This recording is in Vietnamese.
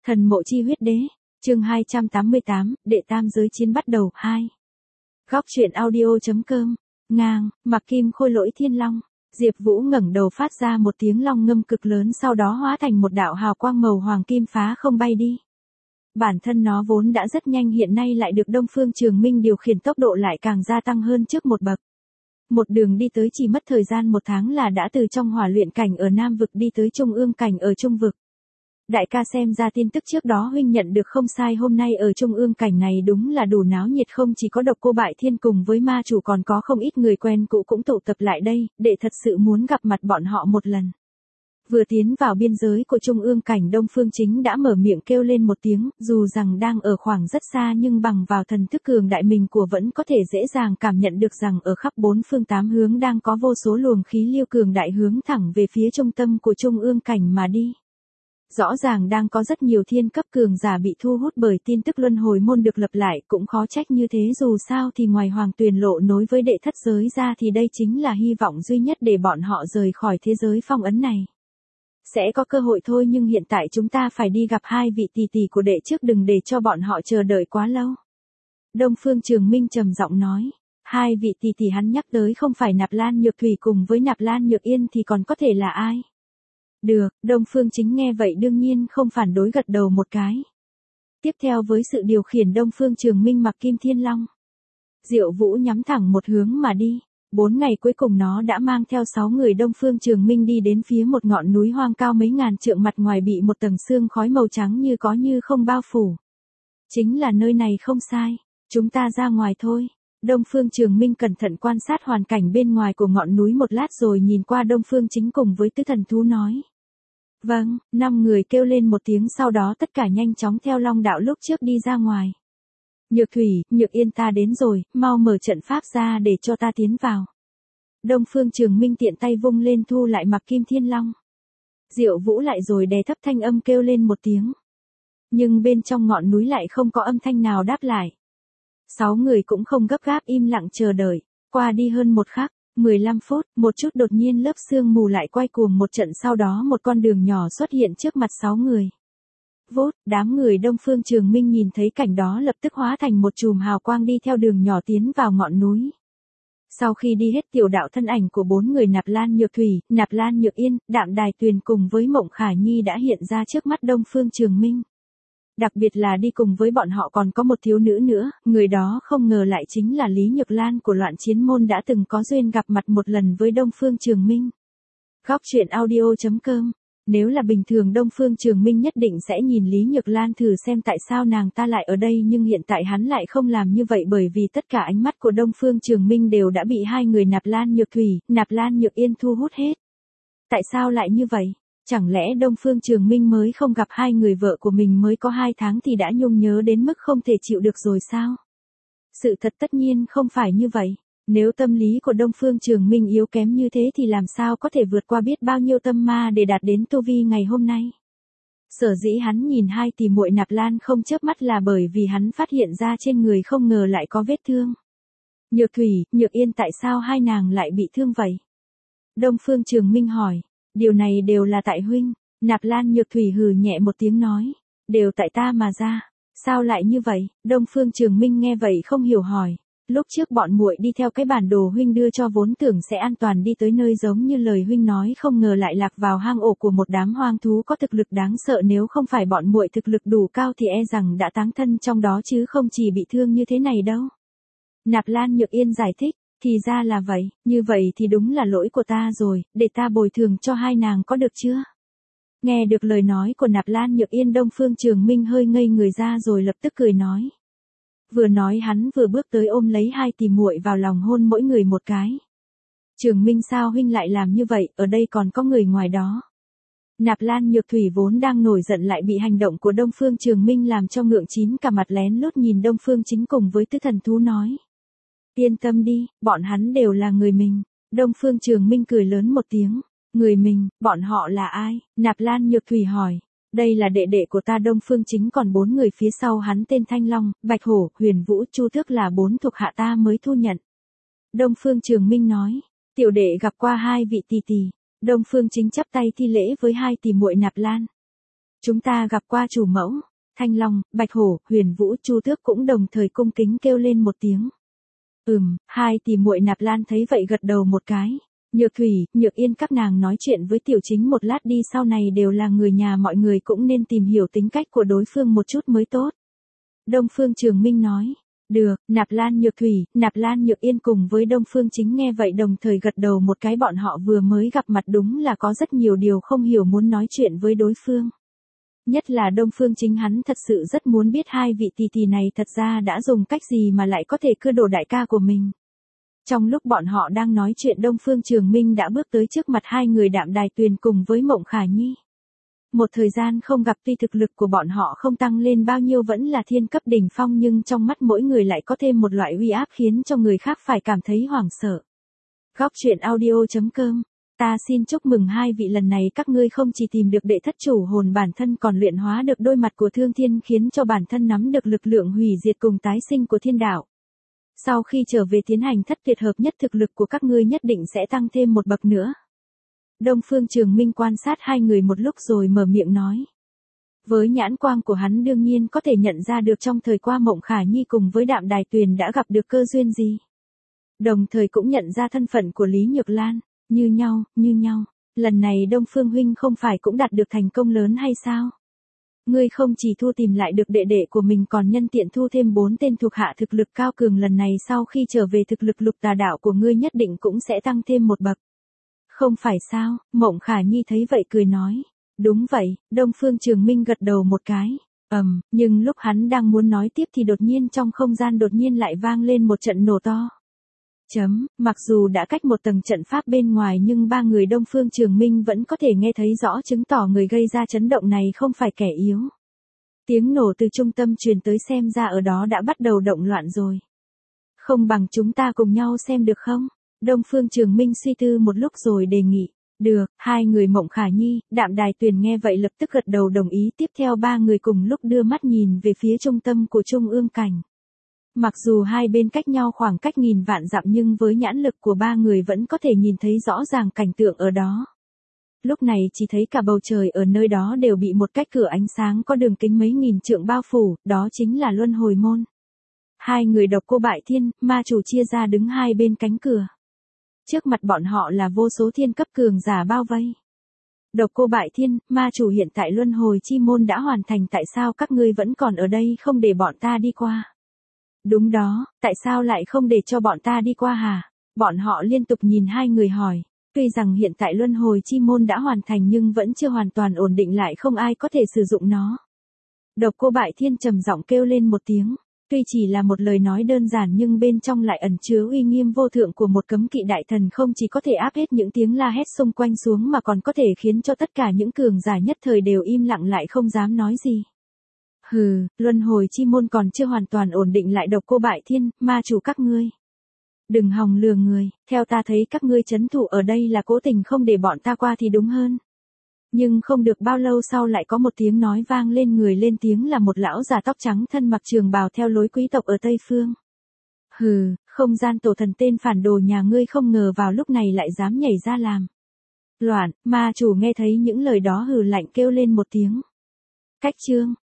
Thần mộ chi huyết đế, chương 288, đệ tam giới chiến bắt đầu, 2. Góc truyện audio.com, ngang, mặc kim khôi lỗi thiên long. Diệp Vũ ngẩng đầu phát ra một tiếng long ngâm cực lớn, sau đó hóa thành một đạo hào quang màu hoàng kim phá không bay đi. Bản thân nó vốn đã rất nhanh, hiện nay lại được Đông Phương Trường Minh điều khiển, tốc độ lại càng gia tăng hơn trước một bậc. Một đường đi tới chỉ mất thời gian 1 tháng là đã từ trong hỏa luyện cảnh ở Nam vực đi tới Trung Ương cảnh ở Trung vực. Đại ca, xem ra tin tức trước đó huynh nhận được không sai, hôm nay ở Trung Ương cảnh này đúng là đủ náo nhiệt, không chỉ có Độc Cô Bại Thiên cùng với ma chủ, còn có không ít người quen cũ cũng tụ tập lại đây, để thật sự muốn gặp mặt bọn họ một lần. Vừa tiến vào biên giới của Trung Ương cảnh, Đông Phương Chính đã mở miệng kêu lên một tiếng, dù rằng đang ở khoảng rất xa nhưng bằng vào thần thức cường đại mình của vẫn có thể dễ dàng cảm nhận được rằng ở khắp 4 phương 8 hướng đang có vô số luồng khí lưu cường đại hướng thẳng về phía trung tâm của Trung Ương cảnh mà đi. Rõ ràng đang có rất nhiều thiên cấp cường giả bị thu hút bởi tin tức luân hồi môn được lập lại, cũng khó trách như thế, dù sao thì ngoài Hoàng Tuyền Lộ nối với đệ thất giới ra thì đây chính là hy vọng duy nhất để bọn họ rời khỏi thế giới phong ấn này. Sẽ có cơ hội thôi, nhưng hiện tại chúng ta phải đi gặp 2 vị tỷ tỷ của đệ trước, đừng để cho bọn họ chờ đợi quá lâu. Đông Phương Trường Minh trầm giọng nói. 2 vị tỷ tỷ hắn nhắc tới không phải Nạp Lan Nhược Thủy cùng với Nạp Lan Nhược Yên thì còn có thể là ai? Được, Đông Phương Chính nghe vậy đương nhiên không phản đối, gật đầu một cái. Tiếp theo với sự điều khiển Đông Phương Trường Minh mặc kim thiên long, Diệu Vũ nhắm thẳng một hướng mà đi. 4 ngày cuối cùng nó đã mang theo 6 người Đông Phương Trường Minh đi đến phía một ngọn núi hoang cao mấy ngàn trượng, mặt ngoài bị một tầng sương khói màu trắng như có như không bao phủ. Chính là nơi này không sai, chúng ta ra ngoài thôi. Đông Phương Trường Minh cẩn thận quan sát hoàn cảnh bên ngoài của ngọn núi một lát rồi nhìn qua Đông Phương Chính cùng với Tứ Thần Thú nói. Vâng, 5 người kêu lên một tiếng, sau đó tất cả nhanh chóng theo Long đạo lúc trước đi ra ngoài. Nhược Thủy, Nhược Yên, ta đến rồi, mau mở trận pháp ra để cho ta tiến vào. Đông Phương Trường Minh tiện tay vung lên thu lại mặc kim thiên long. Diệu Vũ lại rồi đè thấp thanh âm kêu lên một tiếng. Nhưng bên trong ngọn núi lại không có âm thanh nào đáp lại. 6 người cũng không gấp gáp, im lặng chờ đợi. Qua đi hơn 1 khắc, 15 phút, một chút đột nhiên lớp sương mù lại quay cuồng một trận, sau đó một con đường nhỏ xuất hiện trước mặt 6 người. Vốt, đám người Đông Phương Trường Minh nhìn thấy cảnh đó lập tức hóa thành một chùm hào quang đi theo đường nhỏ tiến vào ngọn núi. Sau khi đi hết, tiểu đạo thân ảnh của 4 người Nạp Lan Nhược Thủy, Nạp Lan Nhược Yên, Đạm Đài Tuyền cùng với Mộng Khả Nhi đã hiện ra trước mắt Đông Phương Trường Minh. Đặc biệt là đi cùng với bọn họ còn có một thiếu nữ nữa, người đó không ngờ lại chính là Lý Nhược Lan của Loạn Chiến Môn, đã từng có duyên gặp mặt một lần với Đông Phương Trường Minh. Góc truyện audio.com. Nếu là bình thường Đông Phương Trường Minh nhất định sẽ nhìn Lý Nhược Lan thử xem tại sao nàng ta lại ở đây, nhưng hiện tại hắn lại không làm như vậy, bởi vì tất cả ánh mắt của Đông Phương Trường Minh đều đã bị 2 người Nạp Lan Nhược Thủy, Nạp Lan Nhược Yên thu hút hết. Tại sao lại như vậy? Chẳng lẽ Đông Phương Trường Minh mới không gặp 2 người vợ của mình mới có 2 tháng thì đã nhung nhớ đến mức không thể chịu được rồi sao? Sự thật tất nhiên không phải như vậy. Nếu tâm lý của Đông Phương Trường Minh yếu kém như thế thì làm sao có thể vượt qua biết bao nhiêu tâm ma để đạt đến tu vi ngày hôm nay. Sở dĩ hắn nhìn 2 tỷ muội Nạp Lan không chớp mắt là bởi vì hắn phát hiện ra trên người không ngờ lại có vết thương. Nhược Thủy, Nhược Yên, tại sao 2 nàng lại bị thương vậy? Đông Phương Trường Minh hỏi. Điều này đều là tại huynh. Nạp Lan Nhược Thủy hừ nhẹ một tiếng nói. Đều tại ta mà ra. Sao lại như vậy? Đông Phương Trường Minh nghe vậy không hiểu hỏi. Lúc trước bọn muội đi theo cái bản đồ huynh đưa cho vốn tưởng sẽ an toàn đi tới nơi giống như lời huynh nói, không ngờ lại lạc vào hang ổ của một đám hoang thú có thực lực đáng sợ, nếu không phải bọn muội thực lực đủ cao thì e rằng đã táng thân trong đó chứ không chỉ bị thương như thế này đâu. Nạp Lan Nhược Yên giải thích, thì ra là vậy, như vậy thì đúng là lỗi của ta rồi, để ta bồi thường cho 2 nàng có được chưa? Nghe được lời nói của Nạp Lan Nhược Yên, Đông Phương Trường Minh hơi ngây người ra rồi lập tức cười nói. Vừa nói hắn vừa bước tới ôm lấy 2 tỷ muội vào lòng hôn mỗi người một cái. Trường Minh, sao huynh lại làm như vậy, ở đây còn có người ngoài đó. Nạp Lan Nhược Thủy vốn đang nổi giận lại bị hành động của Đông Phương Trường Minh làm cho ngượng chín cả mặt, lén lút nhìn Đông Phương Chính cùng với Tứ Thần Thú nói. Yên tâm đi, bọn hắn đều là người mình. Đông Phương Trường Minh cười lớn một tiếng. Người mình, bọn họ là ai? Nạp Lan Nhược Thủy hỏi. Đây là đệ đệ của ta Đông Phương Chính, còn 4 người phía sau hắn tên Thanh Long, Bạch Hổ, Huyền Vũ, Chu Tước là 4 thuộc hạ ta mới thu nhận. Đông Phương Trường Minh nói. Tiểu đệ gặp qua 2 vị tỷ tỷ. Đông Phương Chính chắp tay thi lễ với 2 tỷ muội Nạp Lan. Chúng ta gặp qua chủ mẫu. Thanh Long, Bạch Hổ, Huyền Vũ, Chu Tước cũng đồng thời cung kính kêu lên một tiếng. Hai tỷ muội Nạp Lan thấy vậy gật đầu một cái. Nhược Thủy, Nhược Yên các nàng nói chuyện với Tiểu Chính một lát đi, sau này đều là người nhà, mọi người cũng nên tìm hiểu tính cách của đối phương một chút mới tốt. Đông Phương Trường Minh nói. Được, Nạp Lan Nhược Thủy, Nạp Lan Nhược Yên cùng với Đông Phương Chính nghe vậy đồng thời gật đầu một cái, bọn họ vừa mới gặp mặt đúng là có rất nhiều điều không hiểu muốn nói chuyện với đối phương. Nhất là Đông Phương Chính, hắn thật sự rất muốn biết hai vị tỷ tỷ này thật ra đã dùng cách gì mà lại có thể cưa đổ đại ca của mình. Trong lúc bọn họ đang nói chuyện, Đông Phương Trường Minh đã bước tới trước mặt hai người Đạm Đài Tuyền cùng với Mộng Khả Nhi. Một thời gian không gặp, tuy thực lực của bọn họ không tăng lên bao nhiêu, vẫn là thiên cấp đỉnh phong, nhưng trong mắt mỗi người lại có thêm một loại uy áp khiến cho người khác phải cảm thấy hoảng sợ. Góc truyện audio.com. Ta xin chúc mừng hai vị, lần này các ngươi không chỉ tìm được đệ thất chủ hồn bản thân, còn luyện hóa được đôi mặt của Thương Thiên, khiến cho bản thân nắm được lực lượng hủy diệt cùng tái sinh của thiên đạo. Sau khi trở về tiến hành thất tuyệt hợp nhất, thực lực của các ngươi nhất định sẽ tăng thêm một bậc nữa. Đông Phương Trường Minh quan sát hai người một lúc rồi mở miệng nói. Với nhãn quang của hắn đương nhiên có thể nhận ra được trong thời qua Mộng Khả Nhi cùng với Đạm Đài Tuyền đã gặp được cơ duyên gì. Đồng thời cũng nhận ra thân phận của Lý Nhược Lan, như nhau. Lần này Đông Phương huynh không phải cũng đạt được thành công lớn hay sao? Ngươi không chỉ thu tìm lại được đệ đệ của mình, còn nhân tiện thu thêm 4 tên thuộc hạ thực lực cao cường, lần này sau khi trở về thực lực lục tà đạo của ngươi nhất định cũng sẽ tăng thêm một bậc. Không phải sao? Mộng Khả Nhi thấy vậy cười nói. Đúng vậy, Đông Phương Trường Minh gật đầu một cái. Nhưng lúc hắn đang muốn nói tiếp thì đột nhiên trong không gian đột nhiên lại vang lên một trận nổ to. Mặc dù đã cách một tầng trận pháp bên ngoài, nhưng ba người Đông Phương Trường Minh vẫn có thể nghe thấy rõ, chứng tỏ người gây ra chấn động này không phải kẻ yếu. Tiếng nổ từ trung tâm truyền tới, xem ra ở đó đã bắt đầu động loạn rồi. Không bằng chúng ta cùng nhau xem được không? Đông Phương Trường Minh suy tư một lúc rồi đề nghị. Được, hai người Mộng Khả Nhi, Đạm Đài Tuyền nghe vậy lập tức gật đầu đồng ý, tiếp theo ba người cùng lúc đưa mắt nhìn về phía trung tâm của Trung ương cảnh. Mặc dù hai bên cách nhau khoảng cách nghìn vạn dặm, nhưng với nhãn lực của ba người vẫn có thể nhìn thấy rõ ràng cảnh tượng ở đó. Lúc này chỉ thấy cả bầu trời ở nơi đó đều bị một cái cửa ánh sáng có đường kính mấy nghìn trượng bao phủ, đó chính là Luân Hồi Môn. Hai người Độc Cô Bại Thiên, ma chủ chia ra đứng hai bên cánh cửa. Trước mặt bọn họ là vô số thiên cấp cường giả bao vây. Độc Cô Bại Thiên, ma chủ, hiện tại Luân Hồi Chi Môn đã hoàn thành, tại sao các ngươi vẫn còn ở đây không để bọn ta đi qua? Đúng đó, tại sao lại không để cho bọn ta đi qua hả? Bọn họ liên tục nhìn hai người hỏi. Tuy rằng hiện tại Luân Hồi Chi Môn đã hoàn thành nhưng vẫn chưa hoàn toàn ổn định, lại không ai có thể sử dụng nó. Độc Cô Bại Thiên trầm giọng kêu lên một tiếng. Tuy chỉ là một lời nói đơn giản nhưng bên trong lại ẩn chứa uy nghiêm vô thượng của một cấm kỵ đại thần, không chỉ có thể áp hết những tiếng la hét xung quanh xuống mà còn có thể khiến cho tất cả những cường giả nhất thời đều im lặng lại không dám nói gì. Luân Hồi Chi Môn còn chưa hoàn toàn ổn định lại. Độc Cô Bại Thiên, ma chủ các ngươi. Đừng hòng lừa người, theo ta thấy các ngươi trấn thủ ở đây là cố tình không để bọn ta qua thì đúng hơn. Nhưng không được bao lâu sau lại có một tiếng nói vang lên, người lên tiếng là một lão già tóc trắng thân mặc trường bào theo lối quý tộc ở Tây Phương. Không gian tổ thần, tên phản đồ nhà ngươi không ngờ vào lúc này lại dám nhảy ra làm loạn. Ma chủ nghe thấy những lời đó hừ lạnh kêu lên một tiếng. Cách chương.